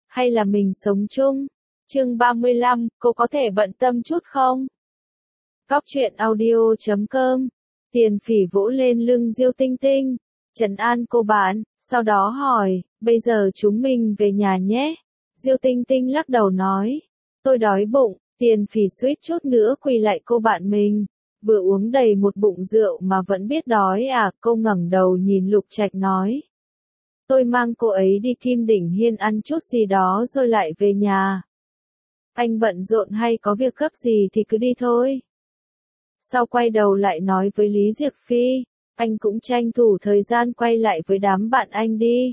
hay là mình sống chung? Chương 35, cô có thể bận tâm chút không? Góc truyện audio.com. Tiền Phỉ vỗ lên lưng Diêu Tinh Tinh, trấn an cô bạn, sau đó hỏi, bây giờ chúng mình về nhà nhé. Diêu Tinh Tinh lắc đầu nói, tôi đói bụng. Tiền Phỉ suýt chút nữa quỳ lại cô bạn mình, vừa uống đầy một bụng rượu mà vẫn biết đói à. Cô ngẩng đầu nhìn Lục Trạch nói, tôi mang cô ấy đi Kim Đỉnh Hiên ăn chút gì đó rồi lại về nhà. Anh bận rộn hay có việc gấp gì thì cứ đi thôi. Sau quay đầu lại nói với Lý Diệc Phi, anh cũng tranh thủ thời gian quay lại với đám bạn anh đi.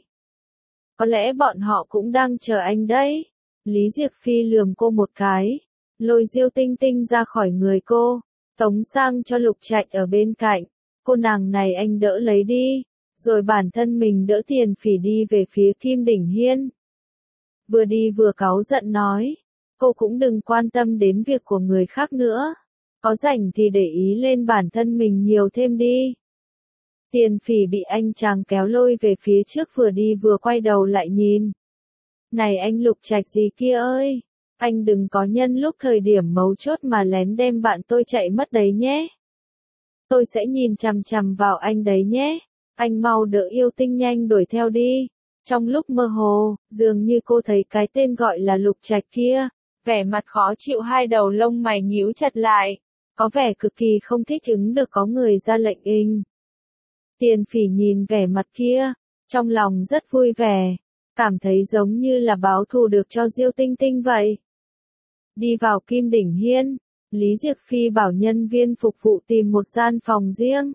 Có lẽ bọn họ cũng đang chờ anh đấy. Lý Diệc Phi lườm cô một cái, lôi Diêu Tinh Tinh ra khỏi người cô, tống sang cho Lục Trạch ở bên cạnh. Cô nàng này anh đỡ lấy đi, rồi bản thân mình đỡ Tiền Phỉ đi về phía Kim Đỉnh Hiên. Vừa đi vừa cáu giận nói, cô cũng đừng quan tâm đến việc của người khác nữa. Có rảnh thì để ý lên bản thân mình nhiều thêm đi. Tiền Phỉ bị anh chàng kéo lôi về phía trước, vừa đi vừa quay đầu lại nhìn. Này anh Lục Trạch gì kia ơi, anh đừng có nhân lúc thời điểm mấu chốt mà lén đem bạn tôi chạy mất đấy nhé. Tôi sẽ nhìn chằm chằm vào anh đấy nhé. Anh mau đỡ Yêu Tinh nhanh đuổi theo đi. Trong lúc mơ hồ, dường như cô thấy cái tên gọi là Lục Trạch kia, vẻ mặt khó chịu, hai đầu lông mày nhíu chặt lại, có vẻ cực kỳ không thích ứng được có người ra lệnh inh. Tiền Phỉ nhìn vẻ mặt kia, trong lòng rất vui vẻ, cảm thấy giống như là báo thù được cho Diêu Tinh Tinh vậy. Đi vào Kim Đỉnh Hiên, Lý Diệc Phi bảo nhân viên phục vụ tìm một gian phòng riêng.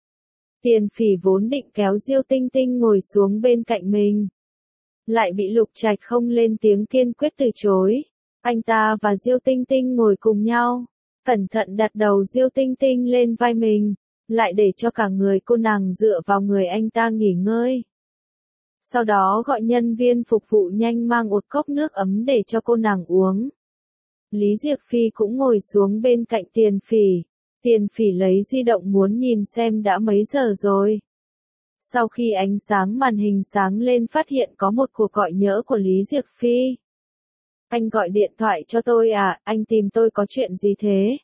Tiền Phỉ vốn định kéo Diêu Tinh Tinh ngồi xuống bên cạnh mình, lại bị Lục Trạch không lên tiếng kiên quyết từ chối. Anh ta và Diêu Tinh Tinh ngồi cùng nhau, cẩn thận đặt đầu Diêu Tinh Tinh lên vai mình, lại để cho cả người cô nàng dựa vào người anh ta nghỉ ngơi. Sau đó gọi nhân viên phục vụ nhanh mang một cốc nước ấm để cho cô nàng uống. Lý Diệc Phi cũng ngồi xuống bên cạnh Tiền Phỉ. Tiền Phỉ lấy di động muốn nhìn xem đã mấy giờ rồi. Sau khi ánh sáng màn hình sáng lên phát hiện có một cuộc gọi nhỡ của Lý Diệc Phi. Anh gọi điện thoại cho tôi à, anh tìm tôi có chuyện gì thế?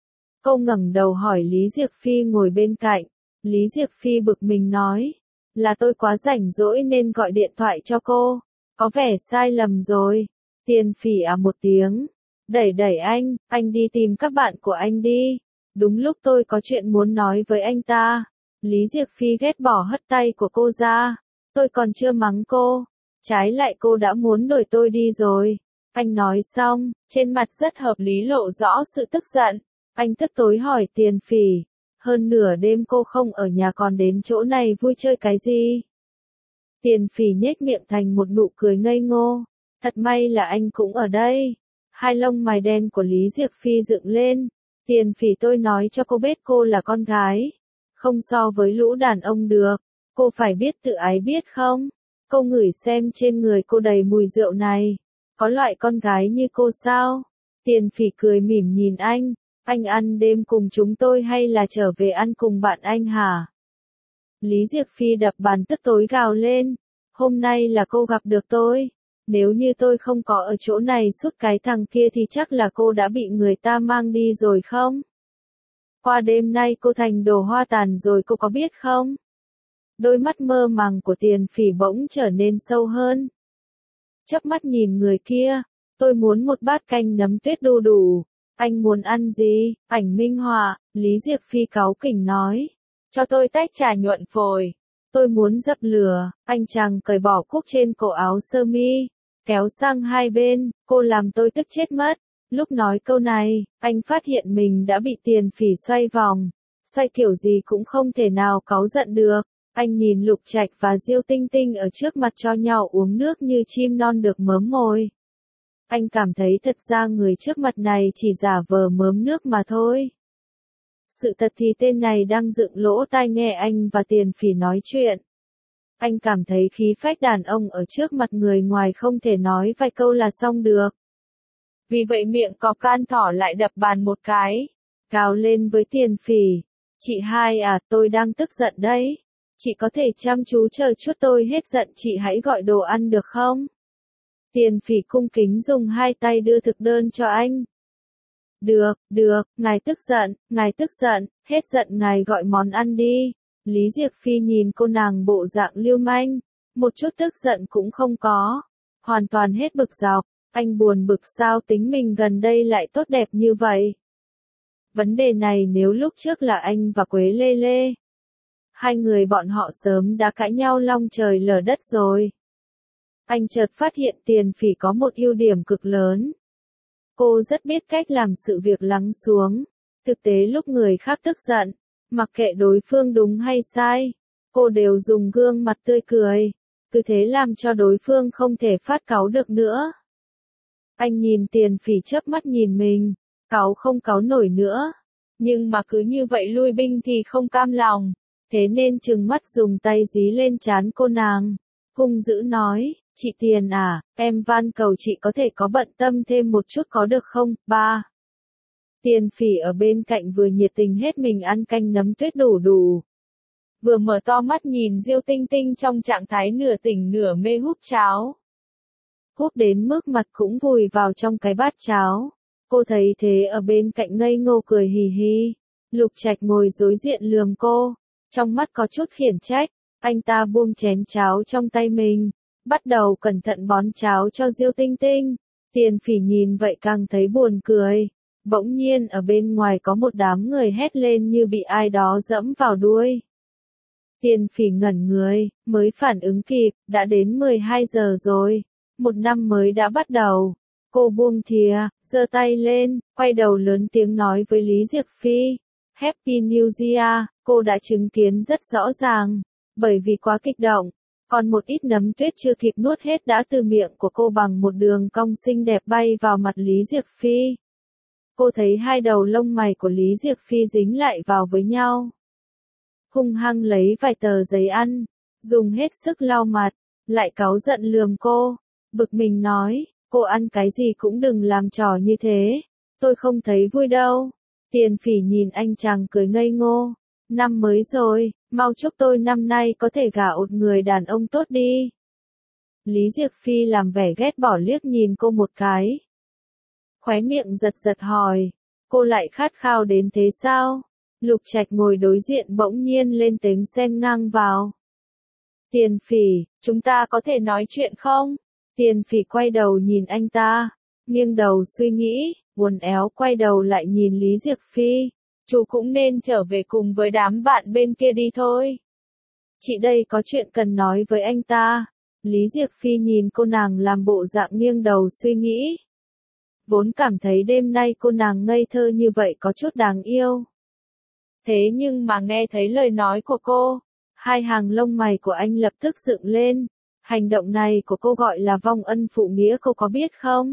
Cô ngẩng đầu hỏi Lý Diệc Phi ngồi bên cạnh. Lý Diệc Phi bực mình nói, là tôi quá rảnh rỗi nên gọi điện thoại cho cô, có vẻ sai lầm rồi. Tiền Phỉ à một tiếng, đẩy anh đi tìm các bạn của anh đi. Đúng lúc tôi có chuyện muốn nói với anh ta. Lý Diệc Phi ghét bỏ hất tay của cô ra, tôi còn chưa mắng cô, trái lại cô đã muốn đuổi tôi đi rồi. Anh nói xong, trên mặt rất hợp lý lộ rõ sự tức giận. Anh tức tối hỏi Tiền Phỉ, hơn nửa đêm cô không ở nhà còn đến chỗ này vui chơi cái gì? Tiền Phỉ nhếch miệng thành một nụ cười ngây ngô, thật may là anh cũng ở đây. Hai lông mày đen của Lý Diệc Phi dựng lên. Tiền Phỉ, tôi nói cho cô biết cô là con gái, không so với lũ đàn ông được, cô phải biết tự ái biết không? Cô ngửi xem trên người cô đầy mùi rượu này, có loại con gái như cô sao? Tiền Phỉ cười mỉm nhìn anh ăn đêm cùng chúng tôi hay là trở về ăn cùng bạn anh hả? Lý Diệc Phi đập bàn tức tối gào lên, hôm nay là cô gặp được tôi, nếu như tôi không có ở chỗ này suốt cái thằng kia thì chắc là cô đã bị người ta mang đi rồi không? Qua đêm nay cô thành đồ hoa tàn rồi cô có biết không? Đôi mắt mơ màng của Tiền Phỉ bỗng trở nên sâu hơn. Chớp mắt nhìn người kia, tôi muốn một bát canh nấm tuyết đu đủ. Anh muốn ăn gì? Ảnh minh họa, Lý Diệc Phi cáu kỉnh nói. Cho tôi tách trà nhuận phổi. Tôi muốn dập lửa. Anh chàng cởi bỏ cúc trên cổ áo sơ mi, kéo sang hai bên, cô làm tôi tức chết mất. Lúc nói câu này, anh phát hiện mình đã bị Tiền Phỉ xoay vòng. Xoay kiểu gì cũng không thể nào cáu giận được. Anh nhìn Lục Trạch và Diêu Tinh Tinh ở trước mặt cho nhau uống nước như chim non được mớm mồi. Anh cảm thấy thật ra người trước mặt này chỉ giả vờ mớm nước mà thôi. Sự thật thì tên này đang dựng lỗ tai nghe anh và Tiền Phỉ nói chuyện. Anh cảm thấy khí phách đàn ông ở trước mặt người ngoài không thể nói vài câu là xong được. Vì vậy miệng cọp can thỏ lại đập bàn một cái, gào lên với Tiền Phỉ. Chị hai à, tôi đang tức giận đấy. Chị có thể chăm chú chờ chút tôi hết giận chị hãy gọi đồ ăn được không? Tiền Phỉ cung kính dùng hai tay đưa thực đơn cho anh. Được, ngài tức giận, hết giận ngài gọi món ăn đi. Lý Diệc Phi nhìn cô nàng bộ dạng lưu manh, một chút tức giận cũng không có, hoàn toàn hết bực dọc. Anh buồn bực sao tính mình gần đây lại tốt đẹp như vậy. Vấn đề này nếu lúc trước là anh và Quế Lê Lê, hai người bọn họ sớm đã cãi nhau long trời lở đất rồi. Anh chợt phát hiện Tiền Phỉ có một ưu điểm cực lớn. Cô rất biết cách làm sự việc lắng xuống. Thực tế lúc người khác tức giận, mặc kệ đối phương đúng hay sai, cô đều dùng gương mặt tươi cười, cứ thế làm cho đối phương không thể phát cáu được nữa. Anh nhìn Tiền Phỉ chớp mắt nhìn mình, cáu không cáu nổi nữa, nhưng mà cứ như vậy lui binh thì không cam lòng, thế nên trừng mắt dùng tay dí lên trán cô nàng, hung dữ nói, chị Tiền à, em van cầu chị có thể có bận tâm thêm một chút có được không, ba. Tiền Phỉ ở bên cạnh vừa nhiệt tình hết mình ăn canh nấm tuyết đủ, vừa mở to mắt nhìn Diêu Tinh Tinh trong trạng thái nửa tỉnh nửa mê húp cháo. Húp đến mức mặt cũng vùi vào trong cái bát cháo. Cô thấy thế ở bên cạnh ngây ngô cười hì hì. Lục Trạch ngồi đối diện lườm cô, trong mắt có chút khiển trách. Anh ta buông chén cháo trong tay mình, bắt đầu cẩn thận bón cháo cho Diêu Tinh Tinh. Tiền Phỉ nhìn vậy càng thấy buồn cười. Bỗng nhiên ở bên ngoài có một đám người hét lên như bị ai đó dẫm vào đuôi. Tiền Phỉ ngẩn người, mới phản ứng kịp, đã đến 12 giờ rồi. Một năm mới đã bắt đầu. Cô buông thìa, giơ tay lên, quay đầu lớn tiếng nói với Lý Diệc Phi. Happy New Year, cô đã chứng kiến rất rõ ràng. Bởi vì quá kích động, còn một ít nấm tuyết chưa kịp nuốt hết đã từ miệng của cô bằng một đường cong xinh đẹp bay vào mặt Lý Diệc Phi. Cô thấy hai đầu lông mày của Lý Diệc Phi dính lại vào với nhau. Hung hăng lấy vài tờ giấy ăn, dùng hết sức lau mặt, lại cáu giận lườm cô. Bực mình nói, cô ăn cái gì cũng đừng làm trò như thế, tôi không thấy vui đâu. Tiền Phỉ nhìn anh chàng cười ngây ngô, năm mới rồi, mau chúc tôi năm nay có thể gả một người đàn ông tốt đi. Lý Diệc Phi làm vẻ ghét bỏ liếc nhìn cô một cái. Khóe miệng giật giật hỏi, cô lại khát khao đến thế sao? Lục Trạch ngồi đối diện bỗng nhiên lên tiếng xen ngang vào. Tiền Phỉ, chúng ta có thể nói chuyện không? Tiền Phỉ quay đầu nhìn anh ta, nghiêng đầu suy nghĩ, buồn éo quay đầu lại nhìn Lý Diệc Phi. Chú cũng nên trở về cùng với đám bạn bên kia đi thôi. Chị đây có chuyện cần nói với anh ta. Lý Diệc Phi nhìn cô nàng làm bộ dạng nghiêng đầu suy nghĩ. Vốn cảm thấy đêm nay cô nàng ngây thơ như vậy có chút đáng yêu. Thế nhưng mà nghe thấy lời nói của cô, hai hàng lông mày của anh lập tức dựng lên. Hành động này của cô gọi là vong ân phụ nghĩa, cô có biết không?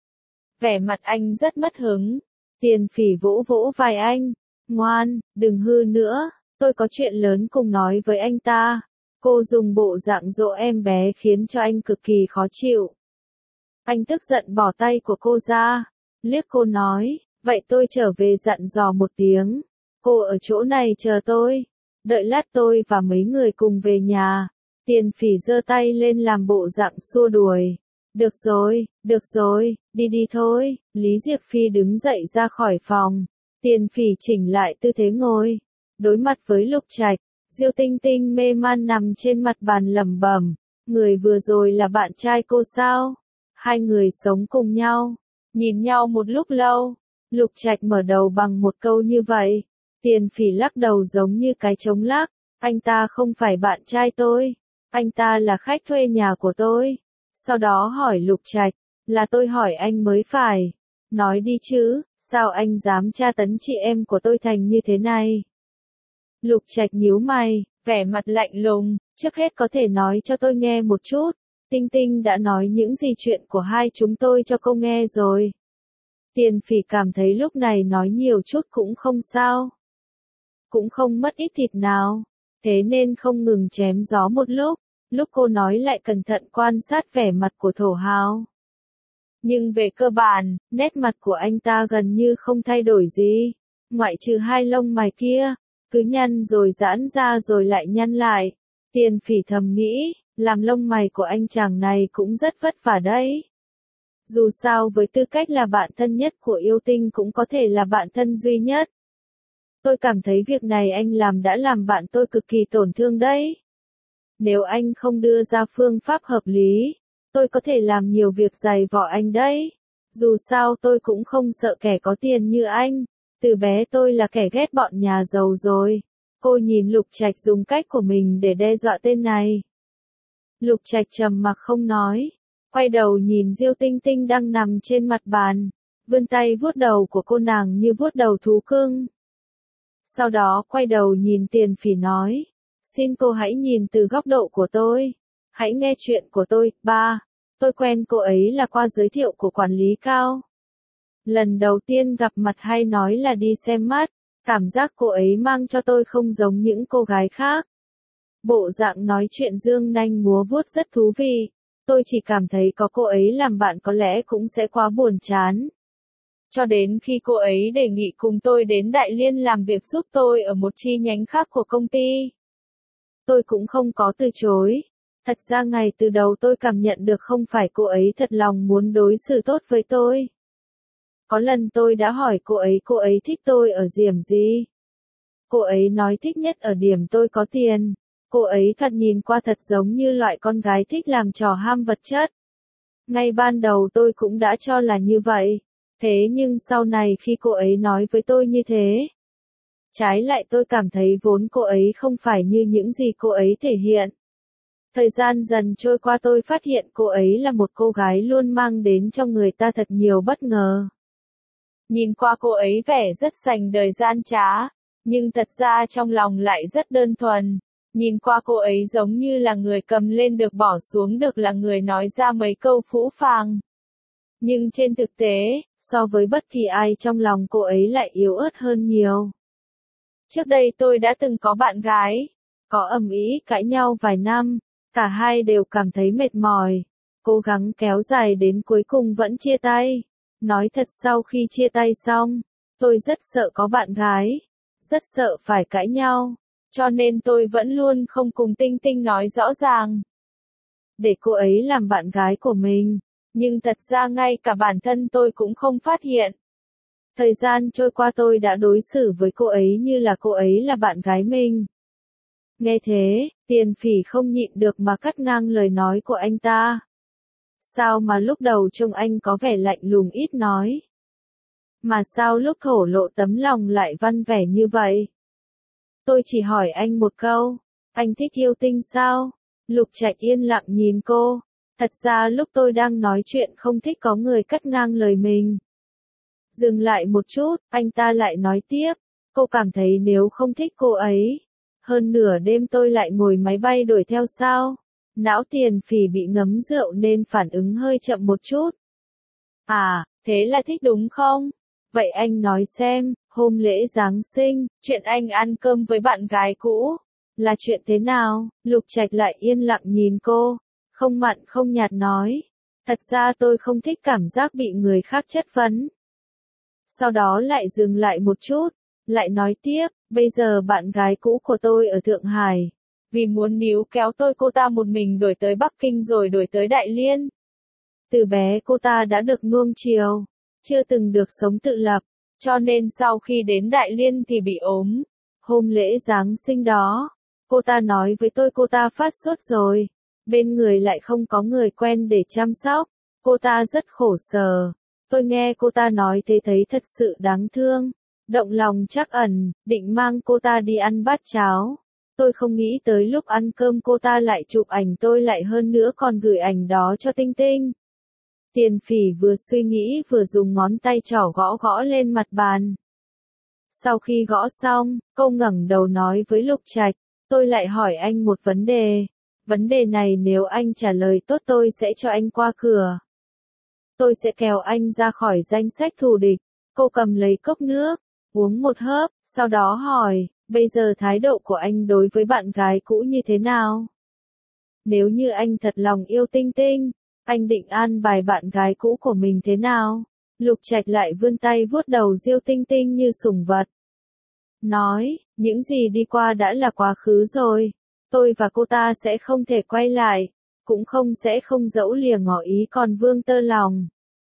Vẻ mặt anh rất mất hứng. Tiền Phỉ vỗ vỗ vai anh. Ngoan, đừng hư nữa, tôi có chuyện lớn cùng nói với anh ta. Cô dùng bộ dạng dỗ em bé khiến cho anh cực kỳ khó chịu. Anh tức giận bỏ tay của cô ra, liếc cô nói, vậy tôi trở về dặn dò một tiếng. Cô ở chỗ này chờ tôi, đợi lát tôi và mấy người cùng về nhà. Tiền Phỉ giơ tay lên làm bộ dạng xua đuổi. Được rồi, đi đi thôi. Lý Diệc Phi đứng dậy ra khỏi phòng. Tiền Phỉ chỉnh lại tư thế ngồi, đối mặt với Lục Trạch. Diêu Tinh Tinh mê man nằm trên mặt bàn lẩm bẩm, người vừa rồi là bạn trai cô sao? Hai người sống cùng nhau, nhìn nhau một lúc lâu. Lục Trạch mở đầu bằng một câu như vậy. Tiền Phỉ lắc đầu giống như cái trống lắc. Anh ta không phải bạn trai tôi, anh ta là khách thuê nhà của tôi. Sau đó hỏi Lục Trạch, là tôi hỏi anh mới phải. Nói đi chứ, sao anh dám tra tấn chị em của tôi thành như thế này? Lục Trạch nhíu mày, vẻ mặt lạnh lùng, trước hết có thể nói cho tôi nghe một chút. Tinh Tinh đã nói những gì chuyện của hai chúng tôi cho cô nghe rồi. Tiền Phỉ cảm thấy lúc này nói nhiều chút cũng không sao. Cũng không mất ít thịt nào. Thế nên không ngừng chém gió một lúc cô nói lại cẩn thận quan sát vẻ mặt của Thổ Hào. Nhưng về cơ bản, nét mặt của anh ta gần như không thay đổi gì, ngoại trừ hai lông mày kia, cứ nhăn rồi giãn ra rồi lại nhăn lại. Tiền Phỉ thầm nghĩ, làm lông mày của anh chàng này cũng rất vất vả đấy. Dù sao với tư cách là bạn thân nhất của yêu tinh cũng có thể là bạn thân duy nhất. Tôi cảm thấy việc này anh làm đã làm bạn tôi cực kỳ tổn thương đấy. Nếu anh không đưa ra phương pháp hợp lý, tôi có thể làm nhiều việc dày vò anh đấy. Dù sao tôi cũng không sợ kẻ có tiền như anh. Từ bé tôi là kẻ ghét bọn nhà giàu rồi. Cô nhìn Lục Trạch dùng cách của mình để đe dọa tên này. Lục Trạch trầm mặc không nói. Quay đầu nhìn Diêu Tinh Tinh đang nằm trên mặt bàn. Vươn tay vuốt đầu của cô nàng như vuốt đầu thú cưng. Sau đó quay đầu nhìn Tiền Phỉ nói. Xin cô hãy nhìn từ góc độ của tôi. Hãy nghe chuyện của tôi. Ba, tôi quen cô ấy là qua giới thiệu của quản lý Cao. Lần đầu tiên gặp mặt hay nói là đi xem mắt. Cảm giác cô ấy mang cho tôi không giống những cô gái khác. Bộ dạng nói chuyện dương nanh múa vuốt rất thú vị. Tôi chỉ cảm thấy có cô ấy làm bạn có lẽ cũng sẽ quá buồn chán. Cho đến khi cô ấy đề nghị cùng tôi đến Đại Liên làm việc giúp tôi ở một chi nhánh khác của công ty. Tôi cũng không có từ chối. Thật ra ngay từ đầu tôi cảm nhận được không phải cô ấy thật lòng muốn đối xử tốt với tôi. Có lần tôi đã hỏi cô ấy thích tôi ở điểm gì? Cô ấy nói thích nhất ở điểm tôi có tiền. Cô ấy thật nhìn qua thật giống như loại con gái thích làm trò ham vật chất. Ngay ban đầu tôi cũng đã cho là như vậy. Thế nhưng sau này khi cô ấy nói với tôi như thế, trái lại tôi cảm thấy vốn cô ấy không phải như những gì cô ấy thể hiện. Thời gian dần trôi qua tôi phát hiện cô ấy là một cô gái luôn mang đến cho người ta thật nhiều bất ngờ. Nhìn qua cô ấy vẻ rất sành đời gian trá, nhưng thật ra trong lòng lại rất đơn thuần. Nhìn qua cô ấy giống như là người cầm lên được bỏ xuống được là người nói ra mấy câu phũ phàng. Nhưng trên thực tế, so với bất kỳ ai trong lòng cô ấy lại yếu ớt hơn nhiều. Trước đây tôi đã từng có bạn gái, có ầm ĩ cãi nhau vài năm, cả hai đều cảm thấy mệt mỏi, cố gắng kéo dài đến cuối cùng vẫn chia tay. Nói thật sau khi chia tay xong, tôi rất sợ có bạn gái, rất sợ phải cãi nhau, cho nên tôi vẫn luôn không cùng Tinh Tinh nói rõ ràng. Để cô ấy làm bạn gái của mình, nhưng thật ra ngay cả bản thân tôi cũng không phát hiện. Thời gian trôi qua tôi đã đối xử với cô ấy như là cô ấy là bạn gái mình. Nghe thế, Tiền Phỉ không nhịn được mà cắt ngang lời nói của anh ta. Sao mà lúc đầu trông anh có vẻ lạnh lùng ít nói? Mà sao lúc thổ lộ tấm lòng lại văn vẻ như vậy? Tôi chỉ hỏi anh một câu, anh thích yêu tinh sao? Lục Trạch yên lặng nhìn cô. Thật ra lúc tôi đang nói chuyện không thích có người cắt ngang lời mình. Dừng lại một chút, anh ta lại nói tiếp. Cô cảm thấy nếu không thích cô ấy, hơn nửa đêm tôi lại ngồi máy bay đuổi theo sao? Não Tiền Phỉ bị ngấm rượu nên phản ứng hơi chậm một chút. À, thế là thích đúng không? Vậy anh nói xem, hôm lễ Giáng sinh, chuyện anh ăn cơm với bạn gái cũ, là chuyện thế nào? Lục Trạch lại yên lặng nhìn cô, không mặn không nhạt nói. Thật ra tôi không thích cảm giác bị người khác chất vấn. Sau đó lại dừng lại một chút, lại nói tiếp, bây giờ bạn gái cũ của tôi ở Thượng Hải. Vì muốn níu kéo tôi cô ta một mình đuổi tới Bắc Kinh rồi đuổi tới Đại Liên. Từ bé cô ta đã được nuông chiều, chưa từng được sống tự lập, cho nên sau khi đến Đại Liên thì bị ốm. Hôm lễ Giáng sinh đó, cô ta nói với tôi cô ta phát sốt rồi, bên người lại không có người quen để chăm sóc, cô ta rất khổ sở. Tôi nghe cô ta nói thế thấy thật sự đáng thương, động lòng trắc ẩn, định mang cô ta đi ăn bát cháo. Tôi không nghĩ tới lúc ăn cơm cô ta lại chụp ảnh tôi lại hơn nữa còn gửi ảnh đó cho Tinh Tinh. Tiền Phỉ vừa suy nghĩ vừa dùng ngón tay trỏ gõ gõ lên mặt bàn. Sau khi gõ xong, cô ngẩng đầu nói với Lục Trạch, tôi lại hỏi anh một vấn đề. Vấn đề này nếu anh trả lời tốt tôi sẽ cho anh qua cửa. Tôi sẽ kéo anh ra khỏi danh sách thù địch. Cô cầm lấy cốc nước, uống một hớp, sau đó hỏi, bây giờ thái độ của anh đối với bạn gái cũ như thế nào? Nếu như anh thật lòng yêu Tinh Tinh, anh định an bài bạn gái cũ của mình thế nào? Lục Trạch lại vươn tay vuốt đầu Diêu Tinh Tinh như sủng vật. Nói, những gì đi qua đã là quá khứ rồi. Tôi và cô ta sẽ không thể quay lại, cũng không dẫu lìa ngỏ ý còn vương tơ lòng.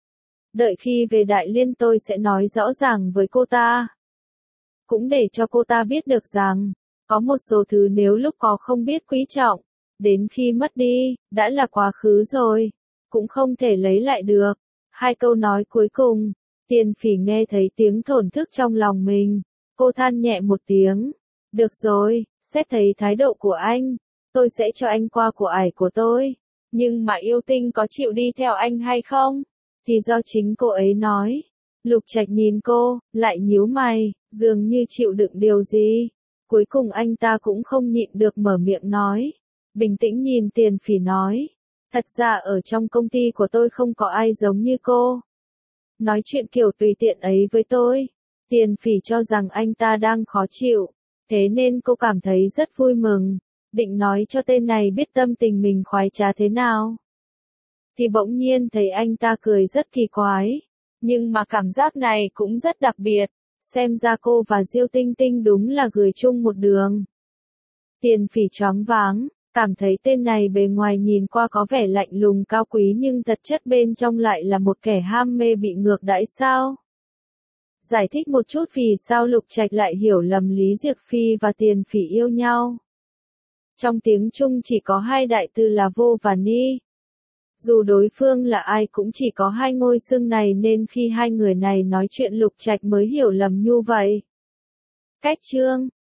Đợi khi về Đại Liên tôi sẽ nói rõ ràng với cô ta. Cũng để cho cô ta biết được rằng, có một số thứ nếu lúc có không biết quý trọng, đến khi mất đi, đã là quá khứ rồi, cũng không thể lấy lại được. Hai câu nói cuối cùng, Tiền Phỉ nghe thấy tiếng thổn thức trong lòng mình, cô than nhẹ một tiếng. Được rồi, xét thấy thái độ của anh, tôi sẽ cho anh qua của ải của tôi. Nhưng mà yêu tinh có chịu đi theo anh hay không? Thì do chính cô ấy nói. Lục Trạch nhìn cô, lại nhíu mày, dường như chịu đựng điều gì. Cuối cùng anh ta cũng không nhịn được mở miệng nói. Bình tĩnh nhìn Tiền Phỉ nói. Thật ra ở trong công ty của tôi không có ai giống như cô. Nói chuyện kiểu tùy tiện ấy với tôi. Tiền Phỉ cho rằng anh ta đang khó chịu. Thế nên cô cảm thấy rất vui mừng. Định nói cho tên này biết tâm tình mình khoái trá thế nào. Thì bỗng nhiên thấy anh ta cười rất kỳ quái. Nhưng mà cảm giác này cũng rất đặc biệt. Xem ra cô và Diêu Tinh Tinh đúng là gửi chung một đường. Tiền Phỉ choáng váng, cảm thấy tên này bề ngoài nhìn qua có vẻ lạnh lùng cao quý nhưng thật chất bên trong lại là một kẻ ham mê bị ngược đãi sao? Giải thích một chút vì sao Lục Trạch lại hiểu lầm Lý Diệc Phi và Tiền Phỉ yêu nhau. Trong tiếng Trung chỉ có hai đại từ là vô và ni. Dù đối phương là ai cũng chỉ có hai ngôi xương này nên khi hai người này nói chuyện Lục Trạch mới hiểu lầm như vậy. Cách chương